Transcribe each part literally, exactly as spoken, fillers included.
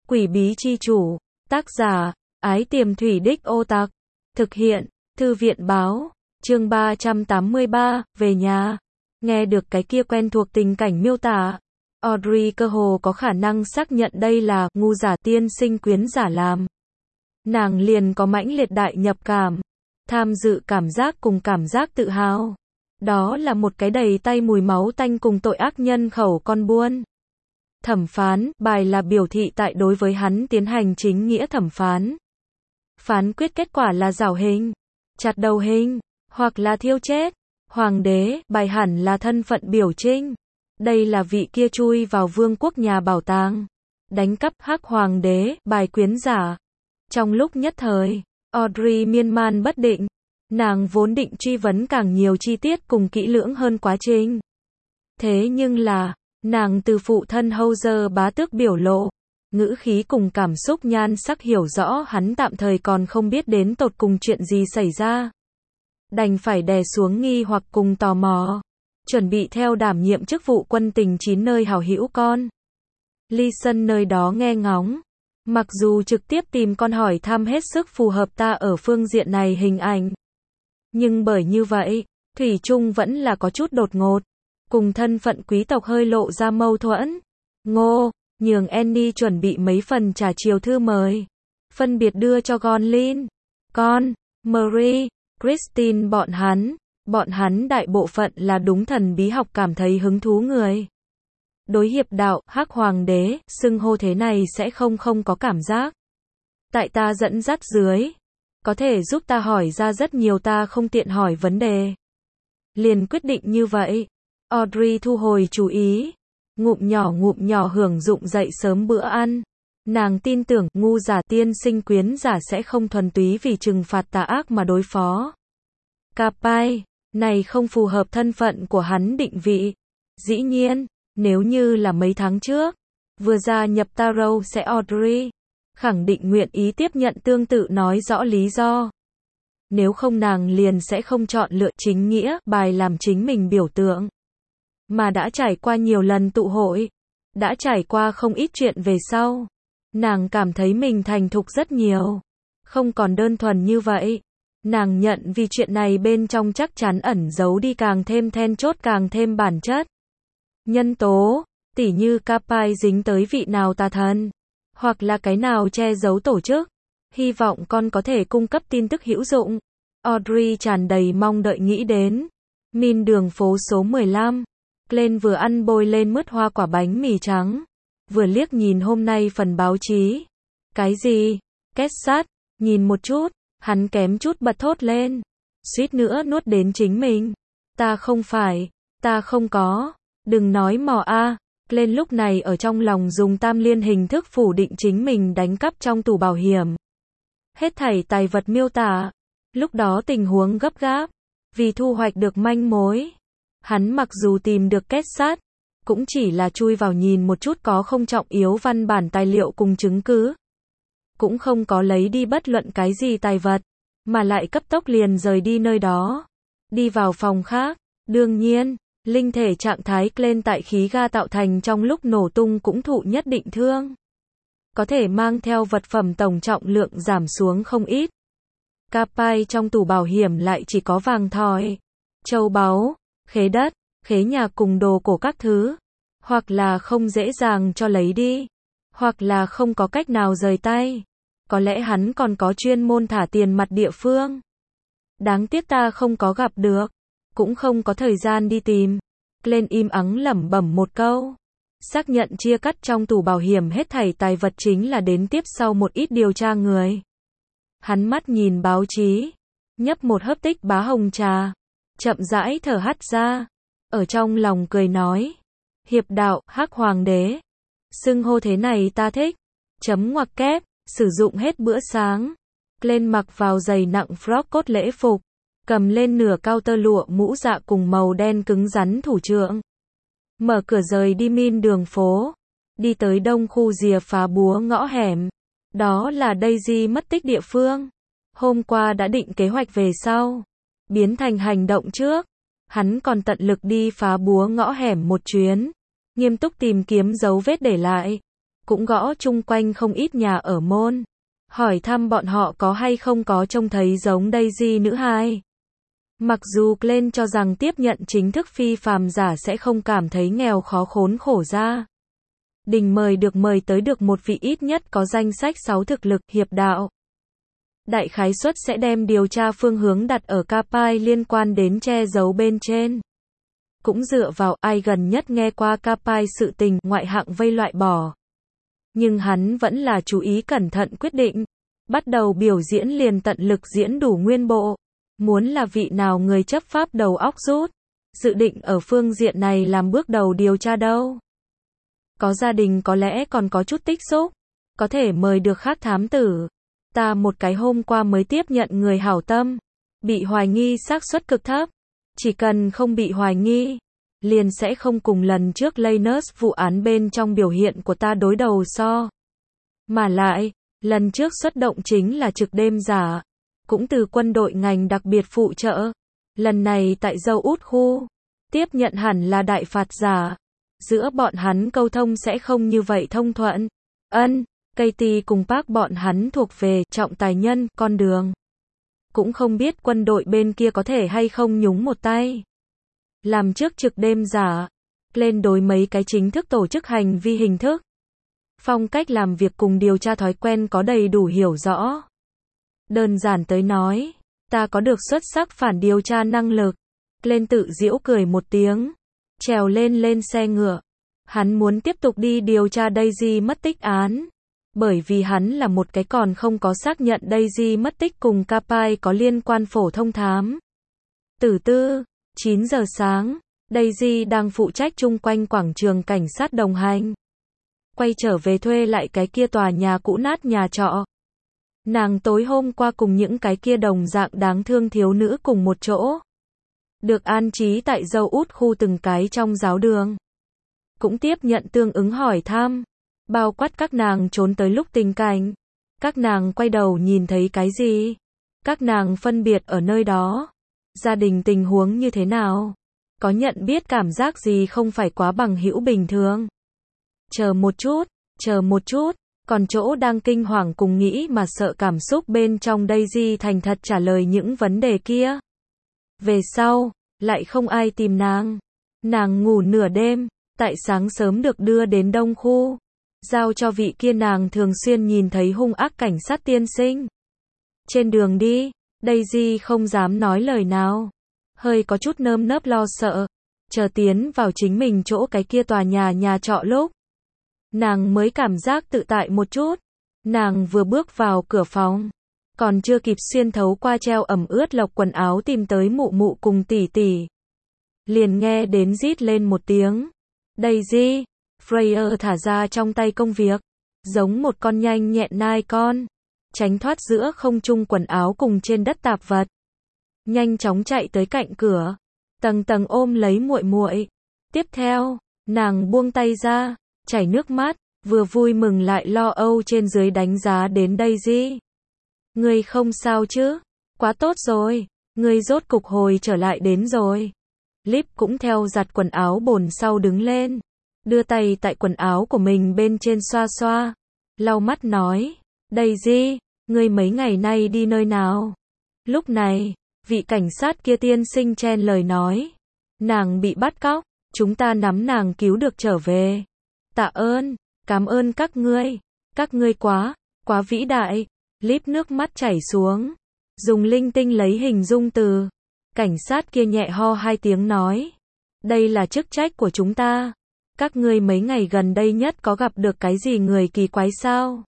Quỷ bí chi chủ. Tác giả, Ái Tiềm Thủy Đích Ô Tặc. Thực hiện, Thư viện báo. Chương ba trăm tám mươi ba, về nhà. Nghe được cái kia quen thuộc tình cảnh miêu tả, Audrey cơ hồ có khả năng xác nhận đây là ngu giả tiên sinh quyến giả làm. Nàng liền có mãnh liệt đại nhập cảm, tham dự cảm giác cùng cảm giác tự hào. Đó là một cái đầy tay mùi máu tanh cùng tội ác nhân khẩu con buôn. Thẩm phán, bài là biểu thị tại đối với hắn tiến hành chính nghĩa thẩm phán. Phán quyết kết quả là giảo hình, chặt đầu hình, hoặc là thiêu chết. Hoàng đế, bài hẳn là thân phận biểu trưng. Đây là vị kia chui vào vương quốc nhà bảo tàng, đánh cắp hắc hoàng đế, bài quyến giả. Trong lúc nhất thời, Audrey miên man bất định. Nàng vốn định truy vấn càng nhiều chi tiết cùng kỹ lưỡng hơn quá trình. Thế nhưng là, nàng từ phụ thân Howzer bá tước biểu lộ, ngữ khí cùng cảm xúc nhan sắc hiểu rõ hắn tạm thời còn không biết đến tột cùng chuyện gì xảy ra. Đành phải đè xuống nghi hoặc cùng tò mò, chuẩn bị theo đảm nhiệm chức vụ quân tình chín nơi hảo hữu con. Ly Sân nơi đó nghe ngóng. Mặc dù trực tiếp tìm con hỏi thăm hết sức phù hợp ta ở phương diện này hình ảnh. Nhưng bởi như vậy, Thủy Trung vẫn là có chút đột ngột. Cùng thân phận quý tộc hơi lộ ra mâu thuẫn. Ngô, nhường Annie chuẩn bị mấy phần trà chiều thư mời. Phân biệt đưa cho Gonlin, con, Marie, Christine bọn hắn. Bọn hắn đại bộ phận là đúng thần bí học cảm thấy hứng thú người. Đối hiệp đạo, hắc hoàng đế, xưng hô thế này sẽ không không có cảm giác. Tại ta dẫn dắt dưới, có thể giúp ta hỏi ra rất nhiều ta không tiện hỏi vấn đề. Liền quyết định như vậy. Audrey thu hồi chú ý, ngụm nhỏ ngụm nhỏ hưởng dụng dậy sớm bữa ăn. Nàng tin tưởng, ngu giả tiên sinh quyến giả sẽ không thuần túy vì trừng phạt tà ác mà đối phó. Capai, này không phù hợp thân phận của hắn định vị. Dĩ nhiên, nếu như là mấy tháng trước, vừa gia nhập Tarot sẽ Audrey khẳng định nguyện ý tiếp nhận tương tự nói rõ lý do. Nếu không nàng liền sẽ không chọn lựa chính nghĩa bài làm chính mình biểu tượng. Mà đã trải qua nhiều lần tụ hội, đã trải qua không ít chuyện về sau, nàng cảm thấy mình thành thục rất nhiều. Không còn đơn thuần như vậy. Nàng nhận vì chuyện này bên trong chắc chắn ẩn giấu đi càng thêm then chốt càng thêm bản chất. Nhân tố, tỉ như Capai dính tới vị nào tà thần, hoặc là cái nào che giấu tổ chức. Hy vọng con có thể cung cấp tin tức hữu dụng. Audrey tràn đầy mong đợi nghĩ đến. Min đường phố số mười lăm. Glenn vừa ăn bôi lên mứt hoa quả bánh mì trắng, vừa liếc nhìn hôm nay phần báo chí. Cái gì? Kết sắt, nhìn một chút, hắn kém chút bật thốt lên. Suýt nữa nuốt đến chính mình. Ta không phải, ta không có, đừng nói mò a. Glenn lúc này ở trong lòng dùng tam liên hình thức phủ định chính mình đánh cắp trong tủ bảo hiểm. Hết thảy tài vật miêu tả. Lúc đó tình huống gấp gáp, vì thu hoạch được manh mối. Hắn mặc dù tìm được kết sắt, cũng chỉ là chui vào nhìn một chút có không trọng yếu văn bản tài liệu cùng chứng cứ. Cũng không có lấy đi bất luận cái gì tài vật, mà lại cấp tốc liền rời đi nơi đó. Đi vào phòng khác, đương nhiên, linh thể trạng thái Glenn tại khí ga tạo thành trong lúc nổ tung cũng thụ nhất định thương. Có thể mang theo vật phẩm tổng trọng lượng giảm xuống không ít. Capai trong tủ bảo hiểm lại chỉ có vàng thỏi, châu báu, khế đất, khế nhà cùng đồ cổ các thứ. Hoặc là không dễ dàng cho lấy đi, hoặc là không có cách nào rời tay. Có lẽ hắn còn có chuyên môn thả tiền mặt địa phương. Đáng tiếc ta không có gặp được, cũng không có thời gian đi tìm. Glenn im ắng lẩm bẩm một câu. Xác nhận chia cắt trong tủ bảo hiểm hết thảy tài vật chính là đến tiếp sau một ít điều tra người. Hắn mắt nhìn báo chí, nhấp một hớp tích bá hồng trà, chậm rãi thở hắt ra, ở trong lòng cười nói. Hiệp đạo, hắc hoàng đế. Xưng hô thế này ta thích. Chấm ngoặc kép, sử dụng hết bữa sáng. Glenn mặc vào giày nặng frock cốt lễ phục, cầm lên nửa cao tơ lụa mũ dạ cùng màu đen cứng rắn thủ trượng. Mở cửa rời đi Min đường phố, đi tới đông khu rìa phá búa ngõ hẻm. Đó là Daisy mất tích địa phương. Hôm qua đã định kế hoạch về sau, biến thành hành động trước. Hắn còn tận lực đi phá búa ngõ hẻm một chuyến, nghiêm túc tìm kiếm dấu vết để lại. cũng gõ chung quanh không ít nhà ở môn, hỏi thăm bọn họ có hay không có trông thấy giống Daisy nữ hai. Mặc dù Glenn cho rằng tiếp nhận chính thức phi phàm giả sẽ không cảm thấy nghèo khó khốn khổ ra. Đình mời được mời tới được một vị ít nhất có danh sách sáu thực lực hiệp đạo. Đại khái suất sẽ đem điều tra phương hướng đặt ở Capai liên quan đến che giấu bên trên. Cũng dựa vào ai gần nhất nghe qua Capai sự tình ngoại hạng vây loại bỏ. Nhưng hắn vẫn là chú ý cẩn thận quyết định. Bắt đầu biểu diễn liền tận lực diễn đủ nguyên bộ. Muốn là vị nào người chấp pháp đầu óc rút. Dự định ở phương diện này làm bước đầu điều tra đâu. Có gia đình có lẽ còn có chút tích xúc. Có thể mời được khác thám tử. Ta một cái hôm qua mới tiếp nhận người hảo tâm. Bị hoài nghi xác suất cực thấp. Chỉ cần không bị hoài nghi. Liền sẽ không cùng lần trước Lanus vụ án bên trong biểu hiện của ta đối đầu so. Mà lại, lần trước xuất động chính là trực đêm giả. Cũng từ quân đội ngành đặc biệt phụ trợ. Lần này tại dâu út khu. Tiếp nhận hẳn là đại phạt giả. Giữa bọn hắn câu thông sẽ không như vậy thông thuận. Ân, Katie cùng Park bọn hắn thuộc về trọng tài nhân, con đường. Cũng không biết quân đội bên kia có thể hay không nhúng một tay. Làm trước trực đêm giả. Lên đối mấy cái chính thức tổ chức hành vi hình thức. Phong cách làm việc cùng điều tra thói quen có đầy đủ hiểu rõ. Đơn giản tới nói, ta có được xuất sắc phản điều tra năng lực. Lên tự giễu cười một tiếng. Trèo lên lên xe ngựa. Hắn muốn tiếp tục đi điều tra Daisy mất tích án. Bởi vì hắn là một cái còn không có xác nhận Daisy mất tích cùng Capai có liên quan phổ thông thám. Tử tư, chín giờ sáng, Daisy đang phụ trách chung quanh quảng trường cảnh sát đồng hành. Quay trở về thuê lại cái kia tòa nhà cũ nát nhà trọ. Nàng tối hôm qua cùng những cái kia đồng dạng đáng thương thiếu nữ cùng một chỗ. Được an trí tại dâu út khu từng cái trong giáo đường. Cũng tiếp nhận tương ứng hỏi thăm. Bao quát các nàng trốn tới lúc tình cảnh. Các nàng quay đầu nhìn thấy cái gì? Các nàng phân biệt ở nơi đó. Gia đình tình huống như thế nào? Có nhận biết cảm giác gì không phải quá bằng hữu bình thường? Chờ một chút, chờ một chút. Còn chỗ đang kinh hoàng cùng nghĩ mà sợ cảm xúc bên trong Daisy thành thật trả lời những vấn đề kia. Về sau, lại không ai tìm nàng. Nàng ngủ nửa đêm, tại sáng sớm được đưa đến đông khu. Giao cho vị kia nàng thường xuyên nhìn thấy hung ác cảnh sát tiên sinh. Trên đường đi, Daisy không dám nói lời nào. Hơi có chút nơm nớp lo sợ. Chờ tiến vào chính mình chỗ cái kia tòa nhà nhà trọ lúc. Nàng mới cảm giác tự tại một chút. Nàng vừa bước vào cửa phòng. Còn chưa kịp xuyên thấu qua treo ẩm ướt lọc quần áo tìm tới mụ mụ cùng tỷ tỷ. Liền nghe đến rít lên một tiếng. Daisy, Freya thả ra trong tay công việc. Giống một con nhanh nhẹn nai con. Tránh thoát giữa không trung quần áo cùng trên đất tạp vật. Nhanh chóng chạy tới cạnh cửa. Tầng tầng ôm lấy muội muội. Tiếp theo, nàng buông tay ra. Chảy nước mắt. Vừa vui mừng lại lo âu trên dưới đánh giá đến Daisy. Ngươi không sao chứ? Quá tốt rồi. Ngươi rốt cục hồi trở lại đến rồi. Lip cũng theo giặt quần áo bồn sau đứng lên. Đưa tay tại quần áo của mình bên trên xoa xoa. Lau mắt nói. Daisy, ngươi mấy ngày nay đi nơi nào? Lúc này, vị cảnh sát kia tiên sinh chen lời nói. Nàng bị bắt cóc. Chúng ta nắm nàng cứu được trở về. Tạ ơn, cảm ơn các ngươi. Các ngươi quá, quá vĩ đại. Lip nước mắt chảy xuống. Dùng linh tinh lấy hình dung từ. Cảnh sát kia nhẹ ho hai tiếng nói. Đây là chức trách của chúng ta. Các ngươi mấy ngày gần đây nhất có gặp được cái gì người kỳ quái sao?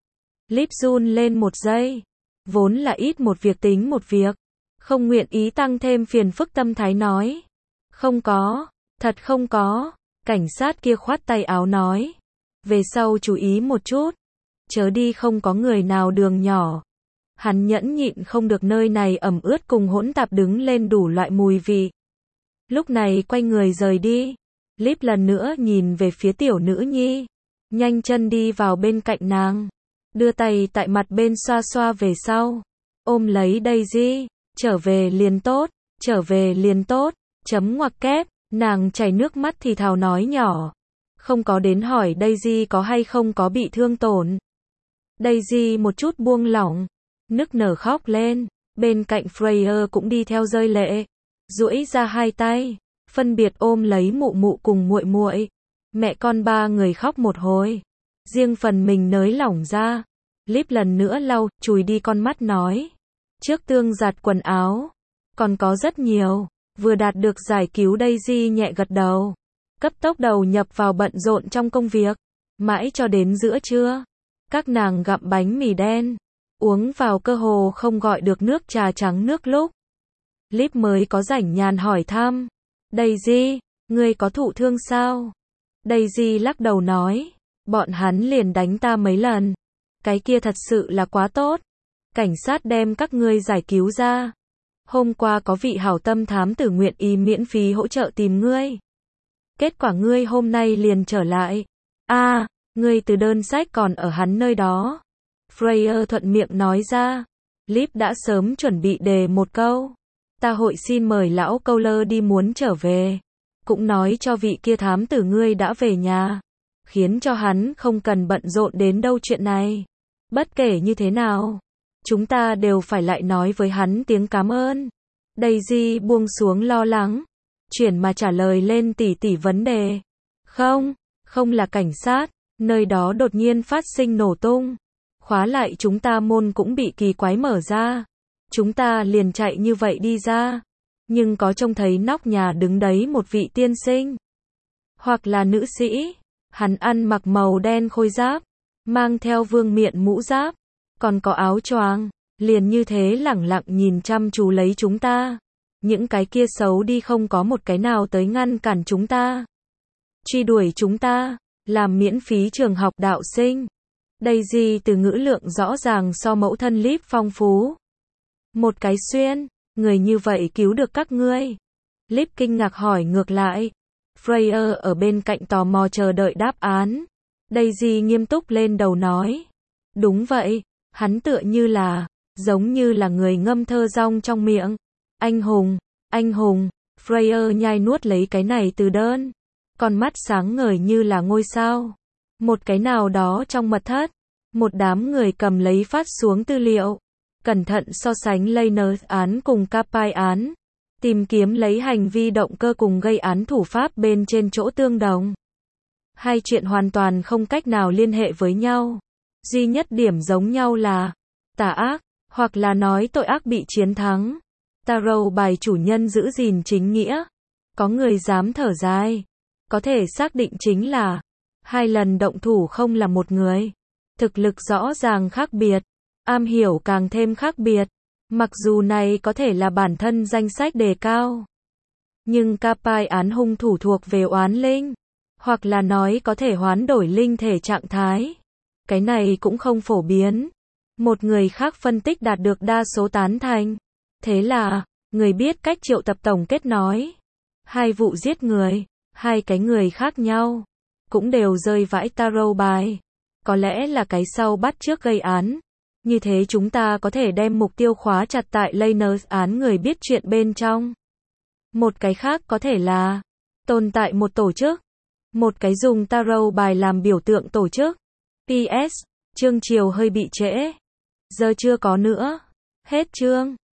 Lip run lên một giây. Vốn là ít một việc tính một việc. Không nguyện ý tăng thêm phiền phức tâm thái nói. Không có, thật không có. Cảnh sát kia khoát tay áo nói. Về sau chú ý một chút. Chớ đi không có người nào đường nhỏ. Hắn nhẫn nhịn không được nơi này ẩm ướt cùng hỗn tạp đứng lên đủ loại mùi vị. Lúc này quay người rời đi. Lip lần nữa nhìn về phía tiểu nữ nhi. Nhanh chân đi vào bên cạnh nàng. Đưa tay tại mặt bên xoa xoa về sau. Ôm lấy Daisy. Trở về liền tốt. Trở về liền tốt. Chấm ngoặc kép. Nàng chảy nước mắt thì thào nói nhỏ. không có đến hỏi Daisy có hay không có bị thương tổn. Daisy một chút buông lỏng, nức nở khóc lên, bên cạnh Freya cũng đi theo rơi lệ, duỗi ra hai tay, phân biệt ôm lấy mụ mụ cùng muội muội. Mẹ con ba người khóc một hồi, riêng phần mình nới lỏng ra. Liv lần nữa lau, chùi đi con mắt nói, trước tương giặt quần áo, còn có rất nhiều. Vừa đạt được giải cứu Daisy nhẹ gật đầu, cấp tốc đầu nhập vào bận rộn trong công việc, mãi cho đến giữa trưa. Các nàng gặm bánh mì đen, uống vào cơ hồ không gọi được nước trà trắng nước lúc. Liv mới có rảnh nhàn hỏi thăm, Daisy, ngươi có thụ thương sao? Daisy lắc đầu nói, bọn hắn liền đánh ta mấy lần. Cái kia thật sự là quá tốt. Cảnh sát đem các ngươi giải cứu ra. Hôm qua có vị hảo tâm thám tử nguyện ý miễn phí hỗ trợ tìm ngươi. Kết quả ngươi hôm nay liền trở lại. A, à, ngươi từ đơn sách còn ở hắn nơi đó. Freya thuận miệng nói ra. Liv đã sớm chuẩn bị đề một câu. Ta hội xin mời lão Cowler đi muốn trở về. Cũng nói cho vị kia thám tử ngươi đã về nhà. Khiến cho hắn không cần bận rộn đến đâu chuyện này. Bất kể như thế nào, chúng ta đều phải lại nói với hắn tiếng cảm ơn. Daisy buông xuống lo lắng, chuyển mà trả lời lên tỉ tỉ vấn đề. Không, không là cảnh sát, nơi đó đột nhiên phát sinh nổ tung. Khóa lại chúng ta môn cũng bị kỳ quái mở ra. Chúng ta liền chạy như vậy đi ra. Nhưng có trông thấy nóc nhà đứng đấy một vị tiên sinh. Hoặc là nữ sĩ. Hắn ăn mặc màu đen khôi giáp. Mang theo vương miện mũ giáp. Còn có áo choàng. Liền như thế lẳng lặng nhìn chăm chú lấy chúng ta. Những cái kia xấu đi không có một cái nào tới ngăn cản chúng ta. Truy đuổi chúng ta. Làm miễn phí trường học đạo sinh. Daisy từ ngữ lượng rõ ràng so mẫu thân Liv phong phú. Một cái xuyên, người như vậy cứu được các ngươi. Liv kinh ngạc hỏi ngược lại. Freya ở bên cạnh tò mò chờ đợi đáp án. Daisy nghiêm túc lên đầu nói. Đúng vậy, hắn tựa như là, giống như là người ngâm thơ rong trong miệng. Anh hùng, anh hùng, Freya nhai nuốt lấy cái này từ đơn. Con mắt sáng ngời như là ngôi sao. Một cái nào đó trong mật thất. Một đám người cầm lấy phát xuống tư liệu. Cẩn thận so sánh Lenners án cùng Capai án. Tìm kiếm lấy hành vi động cơ cùng gây án thủ pháp bên trên chỗ tương đồng. Hai chuyện hoàn toàn không cách nào liên hệ với nhau. Duy nhất điểm giống nhau là tà ác, hoặc là nói tội ác bị chiến thắng. Tarot bài chủ nhân giữ gìn chính nghĩa. Có người dám thở dài. Có thể xác định chính là hai lần động thủ không là một người. Thực lực rõ ràng khác biệt. Am hiểu càng thêm khác biệt. Mặc dù này có thể là bản thân danh sách đề cao. Nhưng Capai án hung thủ thuộc về oán linh. Hoặc là nói có thể hoán đổi linh thể trạng thái. Cái này cũng không phổ biến. Một người khác phân tích đạt được đa số tán thành. Thế là, người biết cách triệu tập tổng kết nói. Hai vụ giết người, hai cái người khác nhau. Cũng đều rơi vãi tarot bài. Có lẽ là cái sau bắt trước gây án. Như thế chúng ta có thể đem mục tiêu khóa chặt tại Lenners án người biết chuyện bên trong. Một cái khác có thể là tồn tại một tổ chức. Một cái dùng tarot bài làm biểu tượng tổ chức. pê ét. Chương chiều hơi bị trễ. Giờ chưa có nữa. Hết chương.